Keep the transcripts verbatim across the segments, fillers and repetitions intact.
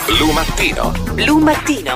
Blu Mattino. Blu Mattino.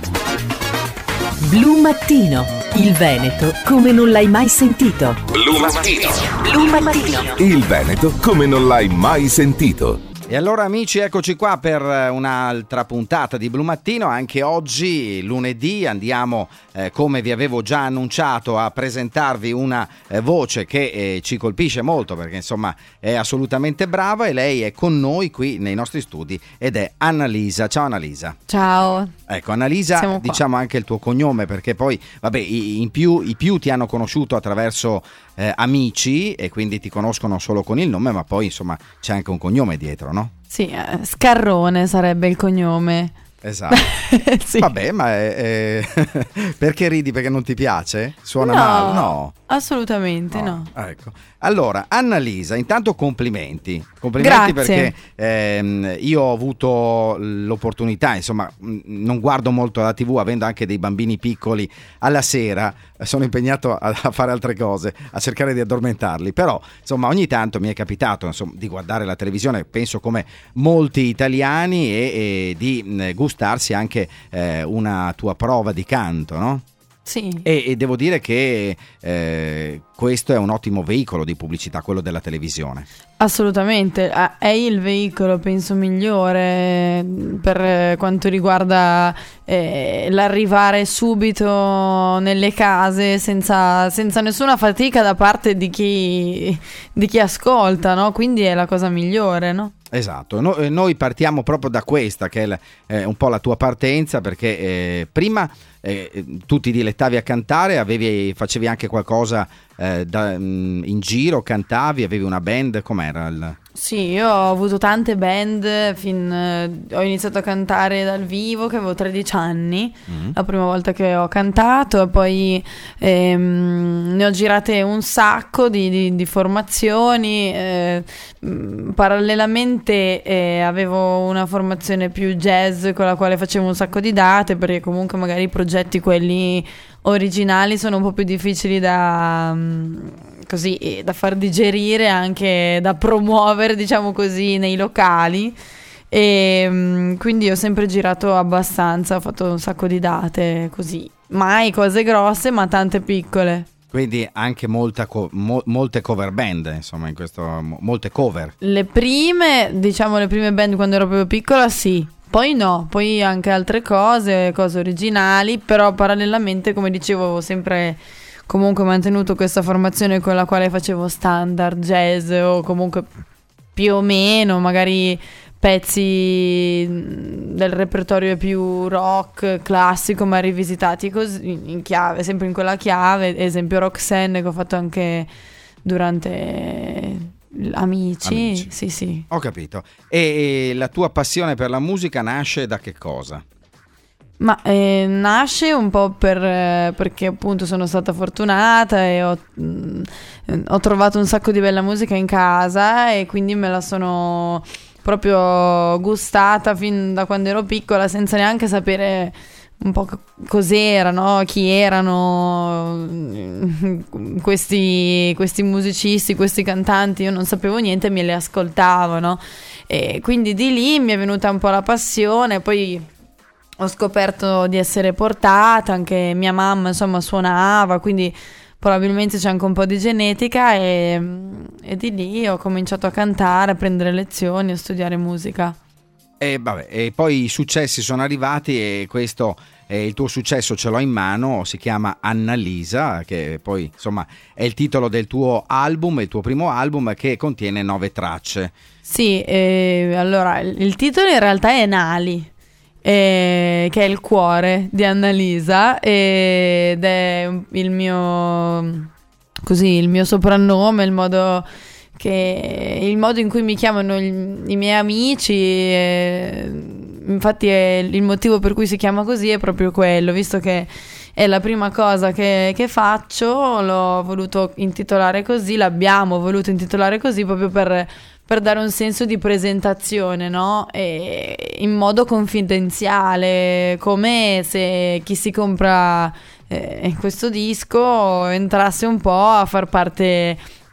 Blu Mattino. Il Veneto come non l'hai mai sentito. Blu Mattino. Blu Mattino. Il Veneto come non l'hai mai sentito. E allora amici, eccoci qua per un'altra puntata di Blu Mattino. Anche oggi, lunedì, andiamo, eh, come vi avevo già annunciato, a presentarvi una eh, voce che eh, ci colpisce molto, perché insomma è assolutamente brava, e lei è con noi qui nei nostri studi ed è Annalisa. Ciao Annalisa. Ciao. Ecco, Annalisa, diciamo anche il tuo cognome, perché poi, vabbè, in più, i più ti hanno conosciuto attraverso eh, amici, e quindi ti conoscono solo con il nome, ma poi insomma c'è anche un cognome dietro, no? Sì, eh, Scarrone sarebbe il cognome. Esatto. Sì. Vabbè, ma è, è... perché ridi? Perché non ti piace? Suona no, male? No, assolutamente no, no. Ecco. Allora, Annalisa, intanto complimenti. Complimenti. Grazie. Perché ehm, io ho avuto l'opportunità, insomma, non guardo molto la tivù, avendo anche dei bambini piccoli, alla sera sono impegnato a, a fare altre cose, a cercare di addormentarli, però insomma ogni tanto mi è capitato, insomma, di guardare la televisione, penso come molti italiani, e, e di mh, gustarsi anche eh, una tua prova di canto, no? Sì. E, e devo dire che eh, questo è un ottimo veicolo di pubblicità, quello della televisione. Assolutamente, è il veicolo penso migliore per quanto riguarda eh, l'arrivare subito nelle case senza, senza nessuna fatica da parte di chi, di chi ascolta, no? Quindi è la cosa migliore, no? Esatto, no, noi partiamo proprio da questa, che è la, eh, un po' la tua partenza, perché eh, prima eh, tu ti dilettavi a cantare, avevi, facevi anche qualcosa eh, da, mh, in giro, cantavi, avevi una band, com'era il... Sì, io ho avuto tante band, fin, eh, ho iniziato a cantare dal vivo che avevo tredici anni, mm-hmm. la prima volta che ho cantato, e poi ehm, ne ho girate un sacco di, di, di formazioni, eh, mh, parallelamente eh, avevo una formazione più jazz con la quale facevo un sacco di date, perché comunque magari i progetti quelli originali sono un po' più difficili da... Mh, così da far digerire, anche da promuovere, diciamo così, nei locali, e mh, quindi ho sempre girato abbastanza, ho fatto un sacco di date così, mai cose grosse ma tante piccole. Quindi anche molta co- mo- molte cover band, insomma, in questo mo- molte cover. Le prime, diciamo le prime band quando ero proprio piccola, sì. Poi no, poi anche altre cose, cose originali, però parallelamente, come dicevo, avevo sempre comunque mantenuto questa formazione con la quale facevo standard, jazz, o comunque più o meno magari pezzi del repertorio più rock classico, ma rivisitati così in chiave, sempre in quella chiave, esempio Roxanne, che ho fatto anche durante Amici. Amici. Sì, sì. Ho capito. E la tua passione per la musica nasce da che cosa? Ma eh, nasce un po' per, eh, perché appunto sono stata fortunata e ho, mh, ho trovato un sacco di bella musica in casa, e quindi me la sono proprio gustata fin da quando ero piccola, senza neanche sapere un po' cos'era, no? Chi erano questi, questi musicisti, questi cantanti. Io non sapevo niente, me li ascoltavo, no? E quindi di lì mi è venuta un po' la passione. Poi ho scoperto di essere portata, anche mia mamma insomma suonava, quindi probabilmente c'è anche un po' di genetica, e, e di lì ho cominciato a cantare, a prendere lezioni, a studiare musica. E vabbè, e poi i successi sono arrivati, e questo eh, il tuo successo ce l'ho in mano, si chiama Annalisa, che poi insomma è il titolo del tuo album, il tuo primo album, che contiene nove tracce. Sì, eh, allora il titolo in realtà è Nali, Eh, che è il cuore di Annalisa, ed è il mio, così, il mio soprannome, il modo che il modo in cui mi chiamano gli, i miei amici, e infatti è il motivo per cui si chiama così è proprio quello, visto che è la prima cosa che, che faccio, l'ho voluto intitolare così, l'abbiamo voluto intitolare così proprio per per dare un senso di presentazione, no? E in modo confidenziale, come se chi si compra eh, questo disco entrasse un po' a far parte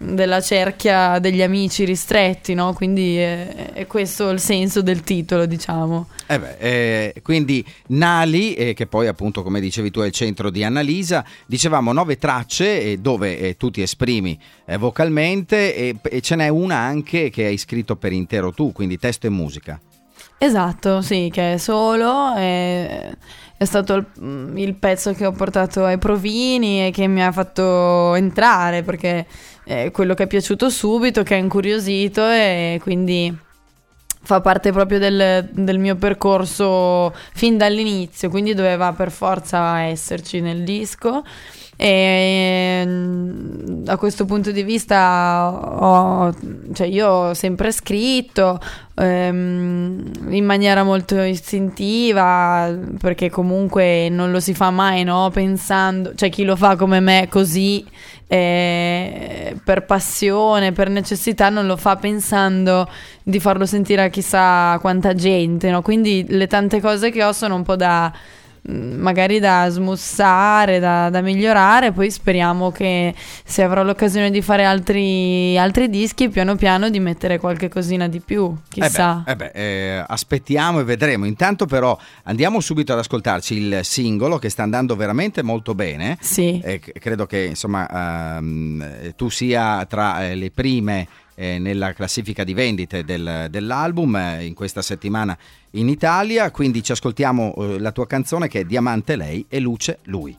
della cerchia degli amici ristretti, no? Quindi è, è questo il senso del titolo, diciamo. Eh beh, eh, quindi Nali, eh, che poi appunto come dicevi tu è il centro di Annalisa, dicevamo nove tracce eh, dove eh, tu ti esprimi eh, vocalmente e, e ce n'è una anche che hai scritto per intero tu, quindi testo e musica. Esatto, sì, che è solo, è, è stato il, il pezzo che ho portato ai provini e che mi ha fatto entrare, perché è quello che è piaciuto subito, che ha incuriosito, e quindi fa parte proprio del, del mio percorso fin dall'inizio, quindi doveva per forza esserci nel disco. E da questo punto di vista ho, cioè io ho sempre scritto ehm, in maniera molto istintiva, perché comunque non lo si fa mai, no? Pensando, cioè chi lo fa come me così eh, per passione, per necessità, non lo fa pensando di farlo sentire a chissà quanta gente, no? Quindi le tante cose che ho sono un po' da magari da smussare, da, da migliorare. Poi speriamo che, se avrò l'occasione di fare altri, altri dischi, piano piano di mettere qualche cosina di più, chissà. Eh beh, eh beh, eh, aspettiamo e vedremo. Intanto però andiamo subito ad ascoltarci il singolo, che sta andando veramente molto bene. Sì. Eh, credo che insomma ehm, tu sia tra eh, le prime eh, nella classifica di vendite del, dell'album eh, in questa settimana in Italia, quindi ci ascoltiamo eh, la tua canzone, che è Diamante lei e Luce lui.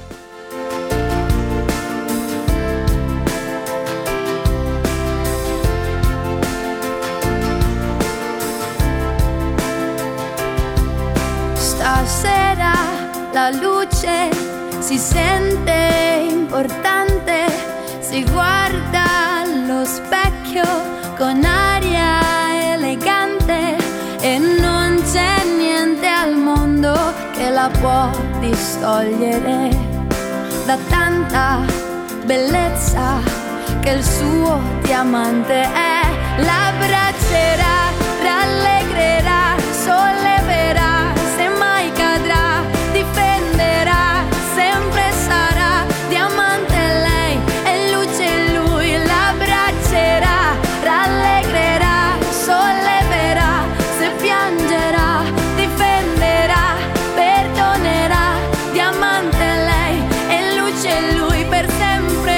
Stasera la luce si sente importante, si guarda allo specchio con aria elegante e non c'è niente al mondo che la può distogliere da tanta bellezza che il suo diamante è. L'abbraccerà, rallegrerà, solleverà, se mai cadrà, difenderà, sempre sarà diamante lei e luce lui. L'abbraccerà, rallegrerà, solleverà, se piangerà, difenderà, perdonerà, diamante lei e luce lui per sempre.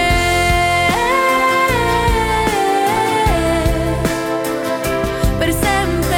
Per sempre.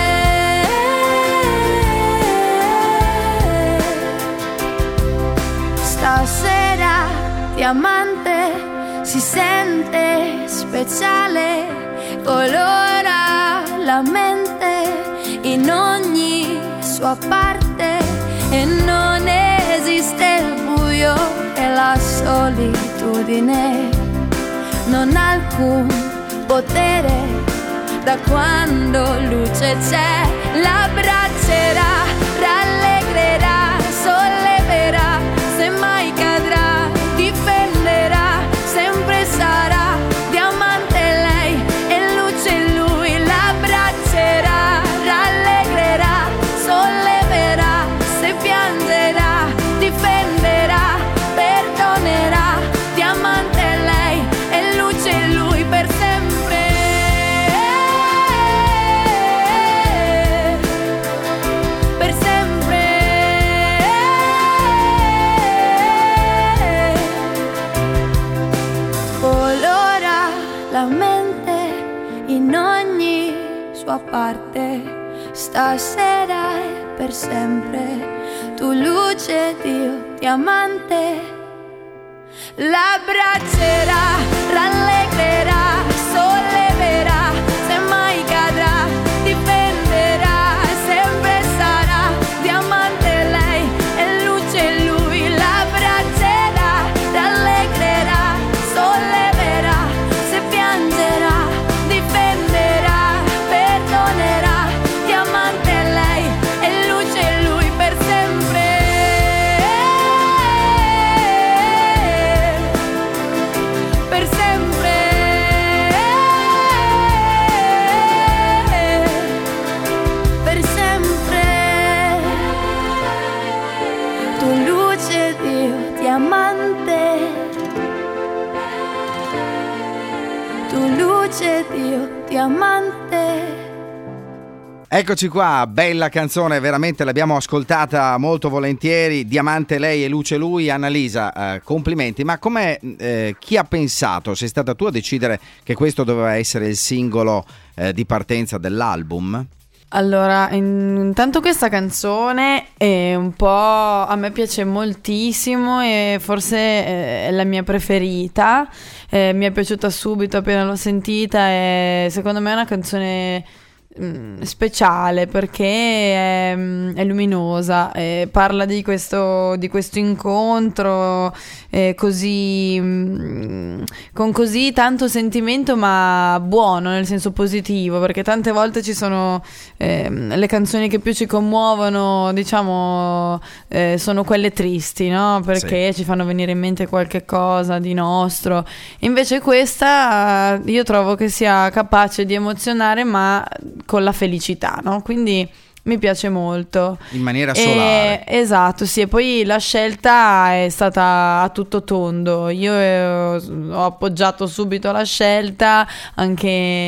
Stasera diamante si sente speciale, colora la mente in ogni sua parte e non esiste il buio e la solitudine, non ha alcun potere da quando luce c'è. L'abbraccerà, rallegrerà, solleverà, se mai cadrà, difenderà, sempre sarà diamante lei e luce lui. L'abbraccerà, rallegrerà, solleverà, se piangerà, difenderà, perdonerà, diamante lei e luce lui per sempre. Per sempre. Colora la mente in ogni sua parte, stasera e per sempre. Tu luce, Dio, diamante. L'abbraccerà, rallegrerà, solleverà, se mai cadrà, difenderà, sempre sarà diamante lei e luce lui. L'abbraccerà, rallegrerà, solleverà, se piangerà, difenderà, perdonerà, diamante lei e luce lui per sempre. Per sempre. dice Dio, diamante. Eccoci qua, bella canzone, veramente l'abbiamo ascoltata molto volentieri. Diamante lei e luce lui. Annalisa, eh, complimenti, ma com'è, eh, chi ha pensato? Sei stata tu a decidere che questo doveva essere il singolo eh, di partenza dell'album? Allora, intanto questa canzone è un po', a me piace moltissimo e forse è la mia preferita, eh, mi è piaciuta subito appena l'ho sentita e secondo me è una canzone mh, speciale perché è, è luminosa, eh, parla di questo, di questo incontro eh, così mh, con così tanto sentimento, ma buono nel senso positivo, perché tante volte ci sono eh, le canzoni che più ci commuovono, diciamo, eh, sono quelle tristi, no? Perché sì, ci fanno venire in mente qualche cosa di nostro. Invece questa io trovo che sia capace di emozionare, ma con la felicità, no? Quindi mi piace molto. In maniera solare. E, esatto, sì. E poi la scelta è stata a tutto tondo. Io eh, ho appoggiato subito la scelta. Anche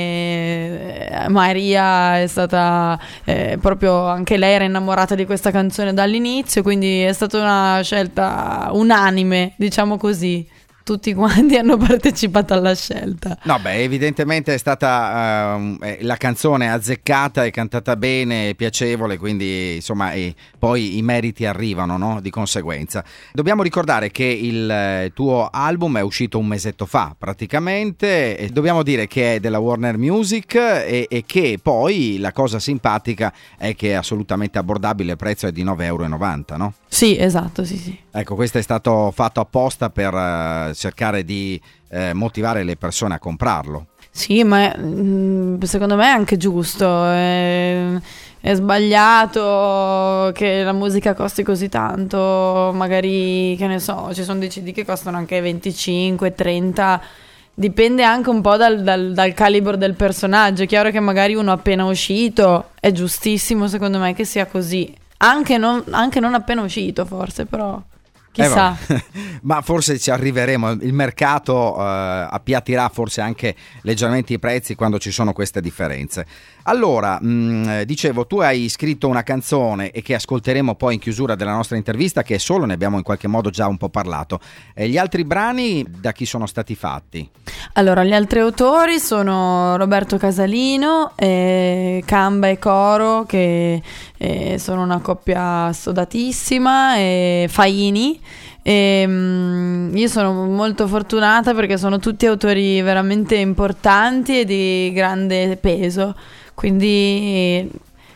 eh, Maria è stata eh, proprio, anche lei era innamorata di questa canzone dall'inizio. Quindi è stata una scelta unanime, diciamo così. Tutti quanti hanno partecipato alla scelta. No, beh, evidentemente è stata uh, la canzone azzeccata e cantata bene, piacevole, quindi insomma e poi i meriti arrivano, no? Di conseguenza. Dobbiamo ricordare che il eh, tuo album è uscito un mesetto fa praticamente, e dobbiamo dire che è della Warner Music e, e che poi la cosa simpatica è che è assolutamente abbordabile, il prezzo è di nove virgola novanta euro, no? Sì, esatto, sì, sì. Ecco, questo è stato fatto apposta per uh, cercare di eh, motivare le persone a comprarlo. Sì, ma mh, secondo me è anche giusto. È, è sbagliato che la musica costi così tanto. Magari, che ne so, ci sono dei C D che costano anche venticinque, trenta. Dipende anche un po' dal, dal, dal calibro del personaggio. È chiaro che magari uno appena uscito è giustissimo, secondo me, che sia così. Anche non, anche non appena uscito, forse, però chissà. Eh, ma forse ci arriveremo. Il mercato eh, appiattirà forse anche leggermente i prezzi quando ci sono queste differenze. Allora, mh, dicevo, tu hai scritto una canzone e che ascolteremo poi in chiusura della nostra intervista, che è solo, ne abbiamo in qualche modo già un po' parlato. E gli altri brani da chi sono stati fatti? Allora, gli altri autori sono Roberto Casalino, eh, Camba e Coro, che eh, sono una coppia sodatissima, e Faini. E, um, io sono molto fortunata perché sono tutti autori veramente importanti e di grande peso, quindi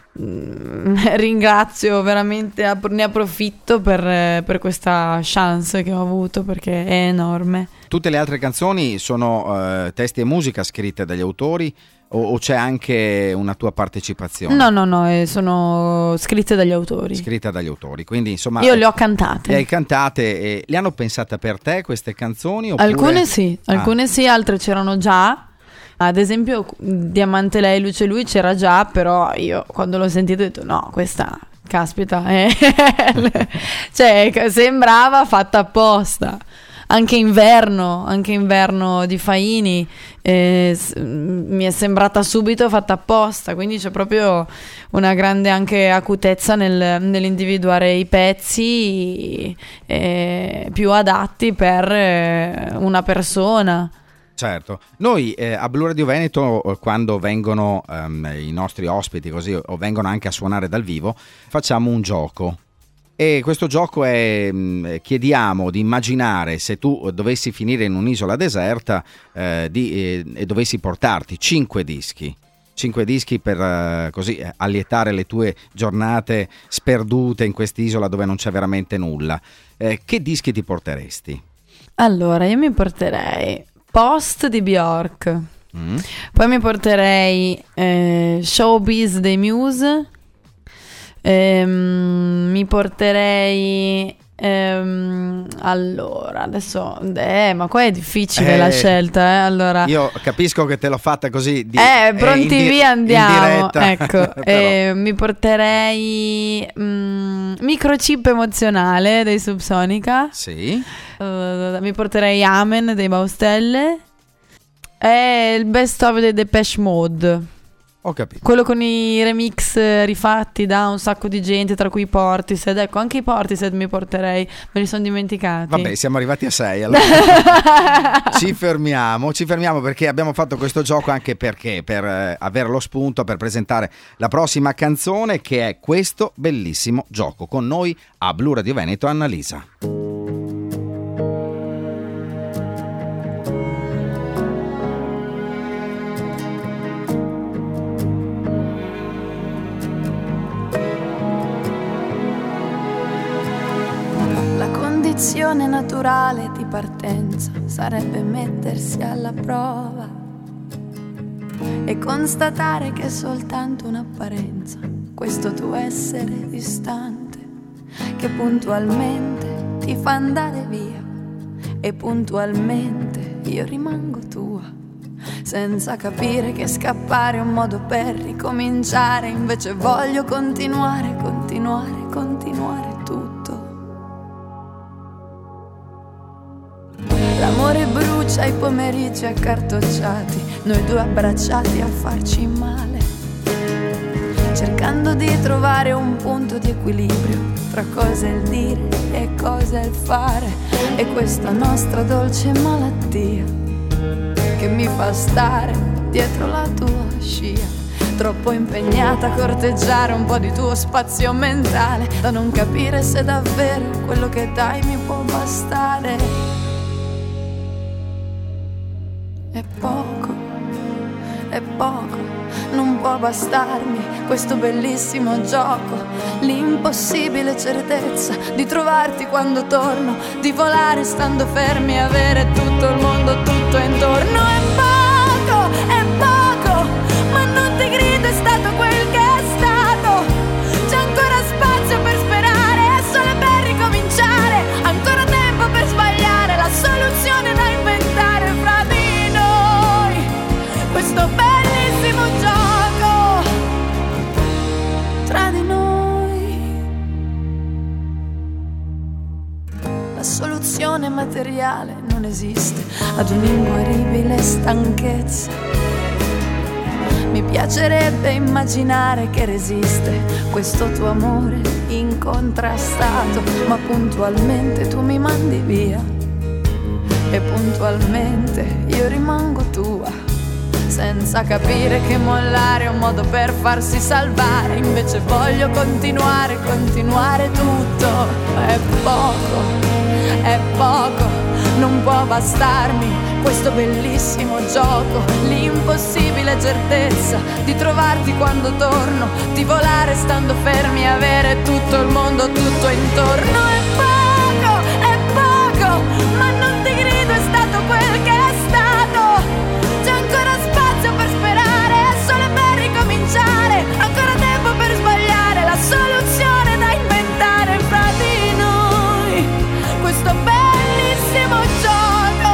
mm, ringrazio veramente, ne approfitto per, per questa chance che ho avuto, perché è enorme. Tutte le altre canzoni sono eh, testi e musica scritte dagli autori o, o c'è anche una tua partecipazione? No, no, no, eh, sono scritte dagli autori. Scritte dagli autori, quindi insomma... Io le ho cantate. Le hai cantate e le hanno pensate per te queste canzoni? Oppure... Alcune sì, alcune ah. sì, altre c'erano già. Ad esempio Diamante lei, luce lui c'era già, però io quando l'ho sentito ho detto no, questa, caspita, eh. Cioè sembrava fatta apposta. Anche Inverno, anche Inverno di Faini eh, mi è sembrata subito fatta apposta, quindi c'è proprio una grande anche acutezza nel, nell'individuare i pezzi eh, più adatti per eh, una persona. Certo, noi eh, a Blu Radio Veneto quando vengono um, i nostri ospiti così o vengono anche a suonare dal vivo facciamo un gioco. E questo gioco è, chiediamo di immaginare se tu dovessi finire in un'isola deserta eh, di, eh, e dovessi portarti cinque dischi, cinque dischi per eh, così allietare le tue giornate sperdute in quest'isola dove non c'è veramente nulla. Eh, che dischi ti porteresti? Allora, io mi porterei Post di Bjork, mm. poi mi porterei eh, Showbiz dei Muse. Ehm, mi porterei ehm, allora adesso eh, ma qua è difficile eh, la scelta eh? Allora io capisco che te l'ho fatta così di, eh pronti eh, in, via andiamo ecco Però... eh, mi porterei mm, Microchip emozionale dei Subsonica, sì. uh, mi porterei Amen dei Baustelle È il best of dei Depeche Mode. Ho capito. Quello con i remix rifatti da un sacco di gente, tra cui i Portishead. Ecco, anche i Portishead mi porterei, me li sono dimenticati. Vabbè, siamo arrivati a sei, allora ci fermiamo, ci fermiamo perché abbiamo fatto questo gioco anche perché per eh, avere lo spunto per presentare la prossima canzone, che è questo bellissimo gioco. Con noi a Blu Radio Veneto Annalisa. L'azione naturale di partenza sarebbe mettersi alla prova e constatare che è soltanto un'apparenza questo tuo essere distante che puntualmente ti fa andare via e puntualmente io rimango tua, senza capire che scappare è un modo per ricominciare, invece voglio continuare, continuare, continuare tutto. L'amore brucia i pomeriggi accartocciati, noi due abbracciati a farci male, cercando di trovare un punto di equilibrio tra cosa è il dire e cosa è il fare. E questa nostra dolce malattia che mi fa stare dietro la tua scia, troppo impegnata a corteggiare un po' di tuo spazio mentale, da non capire se davvero quello che dai mi può bastare. È poco, è poco, non può bastarmi questo bellissimo gioco, l'impossibile certezza di trovarti quando torno, di volare stando fermi, avere tutto il mondo tutto intorno. È poco, è poco, ma non ti grido, è stato quel che è stato. C'è ancora spazio per sperare, è solo per ricominciare, ancora tempo per sbagliare, la soluzione da inventare fra di questo bellissimo gioco tra di noi. La soluzione materiale non esiste ad un'inguaribile stanchezza. Mi piacerebbe immaginare che resiste questo tuo amore incontrastato, ma puntualmente tu mi mandi via e puntualmente io rimango tua, senza capire che mollare è un modo per farsi salvare, invece voglio continuare, continuare tutto. È poco, è poco, non può bastarmi questo bellissimo gioco, l'impossibile certezza di trovarti quando torno, di volare stando fermi, avere tutto il mondo tutto intorno. È poco, è poco, ma non ti grido, è stato quel che è stato. C'è ancora spazio per sperare, è solo per ricominciare, ancora tempo per sbagliare, la soluzione da inventare fra di noi, questo bellissimo gioco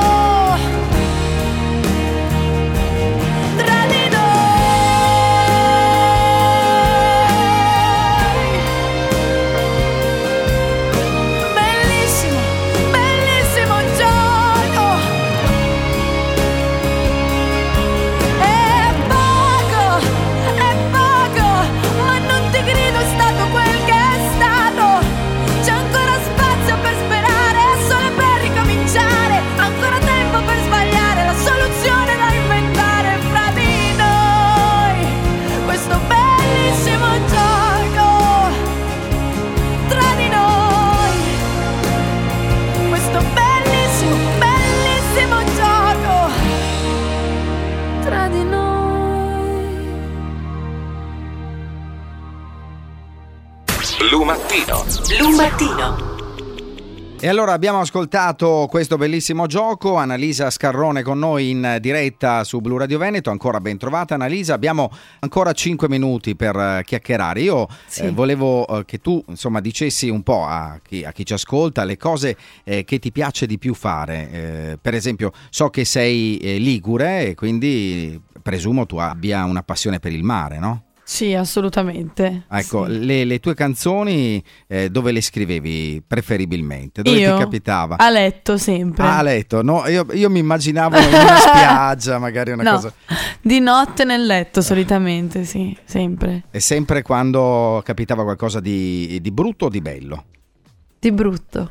tra di noi. Bellissimo, bellissimo gioco. È poco, è poco, ma non ti grido, è stato quel che è stato. C'è ancora spazio per sperare, è solo per ricominciare, ancora tempo per sbagliare, la soluzione da inventare fra di noi, questo bellissimo gioco tra di noi, questo bellissimo, bellissimo gioco tra di noi. Blu Mattino. Blu Mattino. E allora abbiamo ascoltato questo bellissimo gioco, Annalisa Scarrone con noi in diretta su Blu Radio Veneto, ancora ben trovata Annalisa, abbiamo ancora cinque minuti per uh, chiacchierare. Io Sì. eh, volevo uh, che tu insomma dicessi un po' a chi, a chi ci ascolta le cose eh, che ti piace di più fare, eh, per esempio so che sei eh, ligure e quindi presumo tu abbia una passione per il mare, no? Sì, assolutamente. Ecco, sì. le, le tue canzoni eh, dove le scrivevi preferibilmente? Dove Io? ti capitava? A letto sempre. Ah, a letto, no? Io, io mi immaginavo in una spiaggia, magari una no, cosa. di notte nel letto solitamente, sì, sempre. E sempre quando capitava qualcosa di, di brutto o di bello? Di brutto.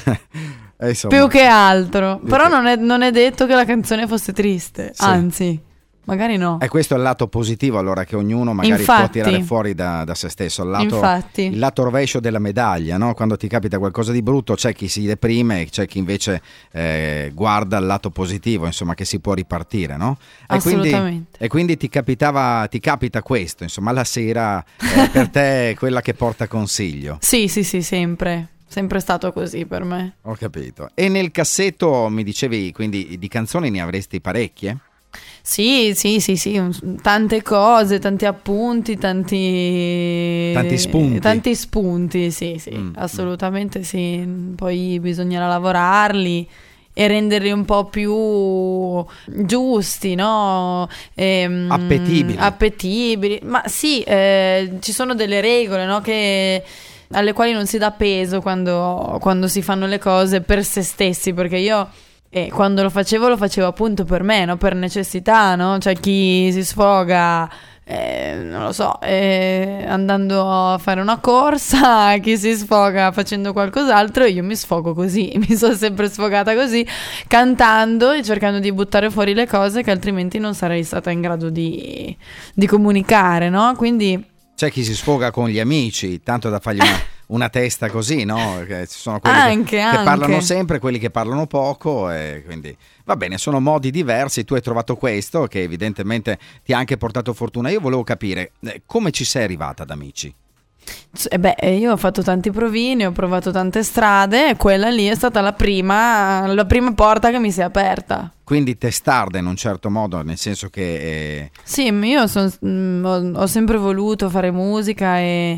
Eh, insomma, Più che altro. Più Però che- non è, non è detto che la canzone fosse triste. Sì. Anzi, magari no. E questo è il lato positivo, allora, che ognuno magari può Infatti. tirare fuori da, da se stesso. Il lato, Infatti. il lato rovescio della medaglia, no? Quando ti capita qualcosa di brutto c'è chi si deprime e c'è chi invece eh, guarda il lato positivo, insomma, che si può ripartire, no? E quindi, Assolutamente. e quindi ti capitava, ti capita questo, insomma, la sera eh, per te è quella che porta consiglio. Sì, sì, sì, sempre. Sempre stato così per me. Ho capito. E nel cassetto mi dicevi, quindi di canzoni ne avresti parecchie? Sì, sì, sì, sì, un- tante cose, tanti appunti, tanti... Tanti spunti. Tanti spunti, sì, sì, Mm, assolutamente sì. Poi bisognerà lavorarli e renderli un po' più giusti, no? Ehm, Appetibili. Appetibili. Ma sì, eh, ci sono delle regole, no? Che... alle quali non si dà peso quando, quando si fanno le cose per se stessi, perché io eh, quando lo facevo lo facevo appunto per me, no? Per necessità, no? Cioè chi si sfoga, eh, non lo so, eh, andando a fare una corsa, chi si sfoga facendo qualcos'altro, io mi sfogo così, mi sono sempre sfogata così, cantando e cercando di buttare fuori le cose che altrimenti non sarei stata in grado di, di comunicare, no? Quindi... C'è chi si sfoga con gli amici, tanto da fargli una, una testa così, no? Che ci sono quelli Anche, che, che anche. parlano sempre, quelli che parlano poco, e quindi va bene, sono modi diversi. Tu hai trovato questo che evidentemente ti ha anche portato fortuna. Io volevo capire eh, come ci sei arrivata ad Amici. Eh beh, io ho fatto tanti provini, ho provato tante strade e quella lì è stata la prima, la prima porta che mi si è aperta. Quindi testarda in un certo modo, nel senso che eh, Sì, io son- mm, ho, ho sempre voluto fare musica e,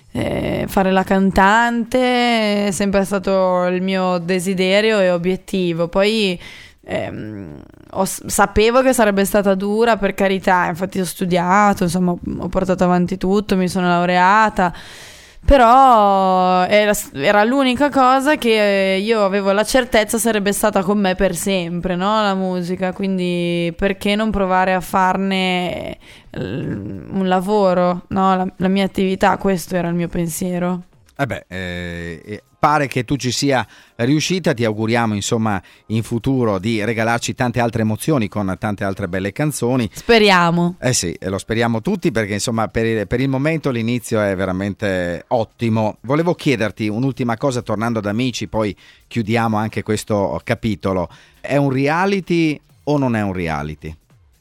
e fare la cantante, è sempre stato il mio desiderio e obiettivo. Poi ehm, ho- sapevo che sarebbe stata dura, per carità, infatti ho studiato, insomma ho portato avanti tutto, mi sono laureata. Però era, era l'unica cosa che io avevo la certezza sarebbe stata con me per sempre, no? La musica, quindi perché non provare a farne eh, un lavoro, no? La, la mia attività, questo era il mio pensiero. eh beh, eh, eh, pare che tu ci sia riuscita. Ti auguriamo insomma in futuro di regalarci tante altre emozioni con tante altre belle canzoni. Speriamo. Eh sì, e lo speriamo tutti, perché insomma per il, per il momento l'inizio è veramente ottimo. Volevo chiederti un'ultima cosa, tornando ad Amici, poi chiudiamo anche questo capitolo. È un reality o non è un reality?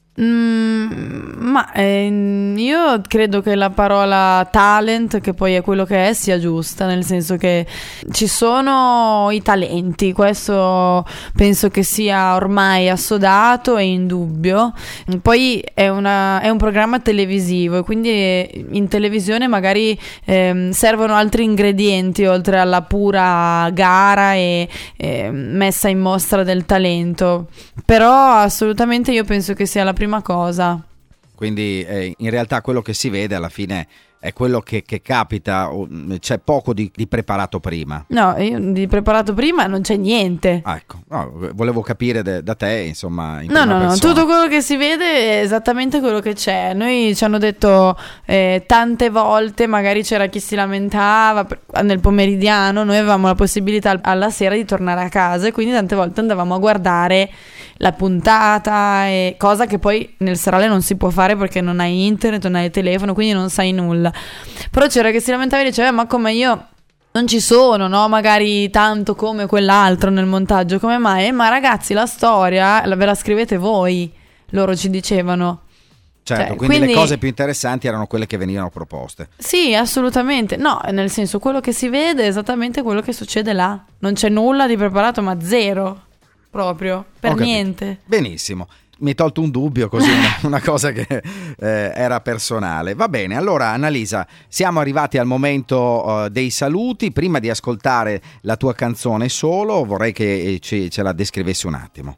Mm, ma eh, io credo che la parola talent, che poi è quello che è, sia giusta, nel senso che ci sono i talenti, questo penso che sia ormai assodato e indubbio. Poi è, una, è un programma televisivo e quindi in televisione magari ehm, servono altri ingredienti oltre alla pura gara e eh, messa in mostra del talento, però assolutamente io penso che sia la prima cosa. Quindi eh, in realtà quello che si vede alla fine è quello che, che capita, o, c'è poco di, di preparato prima. No, io di preparato prima non c'è niente. Ah, ecco, no, volevo capire de- da te, insomma, in No, prima no, no, persona. tutto quello che si vede è esattamente quello che c'è. Noi ci hanno detto eh, tante volte, magari c'era chi si lamentava per- nel pomeridiano, noi avevamo la possibilità al- alla sera di tornare a casa e quindi tante volte andavamo a guardare la puntata, e cosa che poi nel serale non si può fare perché non hai internet, non hai il telefono, quindi non sai nulla. Però c'era chi si lamentava e diceva: ma come, io non ci sono, no? Magari tanto come quell'altro nel montaggio, come mai? Eh, ma ragazzi, la storia la- ve la scrivete voi, loro ci dicevano. Certo, Cioè, quindi, quindi- le cose più interessanti erano quelle che venivano proposte. Sì, assolutamente. No, nel senso, quello che si vede è esattamente quello che succede là. Non c'è nulla di preparato, ma zero. Proprio, per Ho capito. niente. Benissimo. Mi hai tolto un dubbio, così una, una cosa che eh, era personale. Va bene, allora Annalisa, siamo arrivati al momento eh, dei saluti. Prima di ascoltare la tua canzone solo, vorrei che eh, ci, ce la descrivessi un attimo.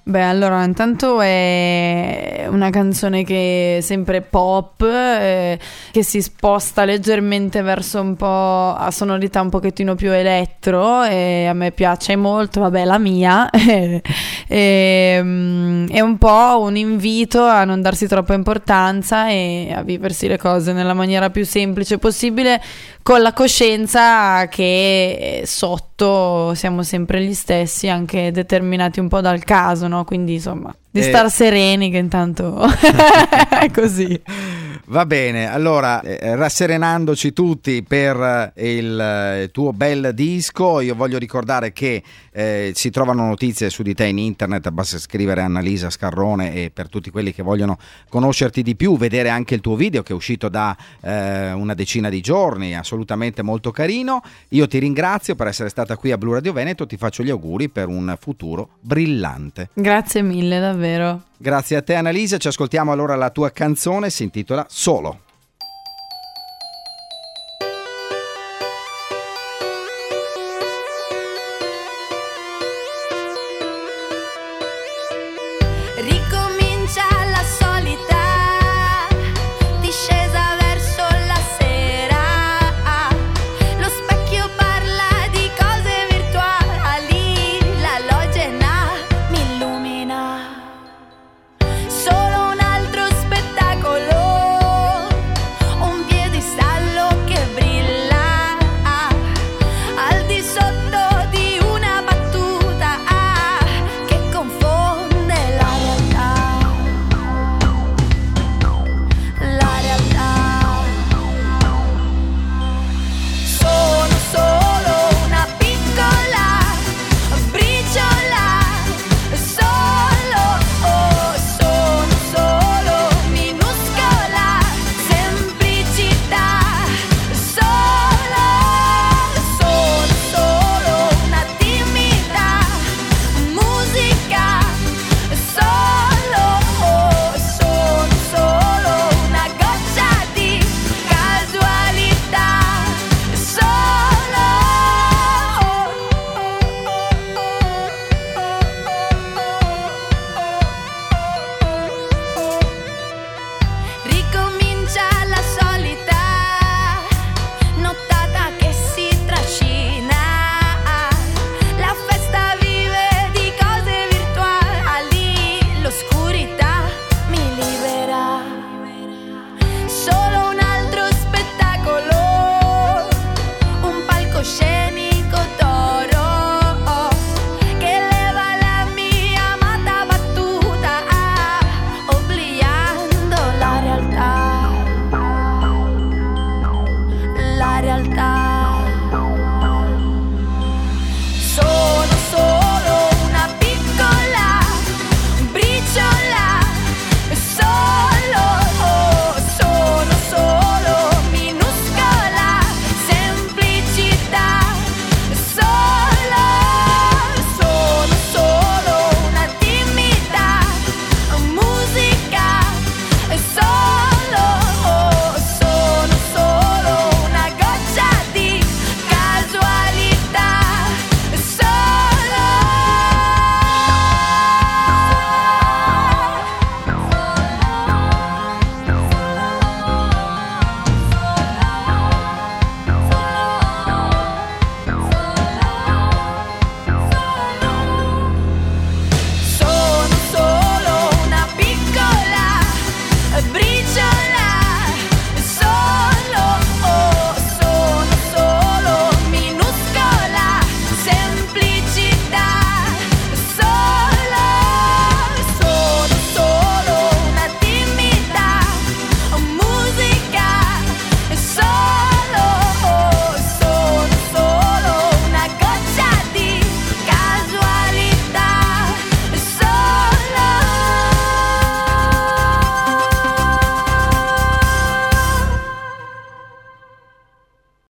Beh, allora, intanto è una canzone che è sempre pop, eh, che si sposta leggermente verso un po' a sonorità un pochettino più elettro, e a me piace molto, vabbè, la mia. e, e, mm, è un po' un invito a non darsi troppa importanza e a viversi le cose nella maniera più semplice possibile, con la coscienza che sotto siamo sempre gli stessi, anche determinati un po' dal caso, no? Quindi insomma, di Eh. star sereni, che intanto è così. Va bene, allora eh, rasserenandoci tutti per eh, il eh, tuo bel disco, io voglio ricordare che eh, si trovano notizie su di te in internet, basta scrivere Annalisa Scarrone, e per tutti quelli che vogliono conoscerti di più, vedere anche il tuo video che è uscito da eh, una decina di giorni, assolutamente molto carino. Io ti ringrazio per essere stata qui a Blu Radio Veneto, ti faccio gli auguri per un futuro brillante. Grazie mille, davvero. Grazie a te Annalisa, ci ascoltiamo allora la tua canzone, si intitola Solo.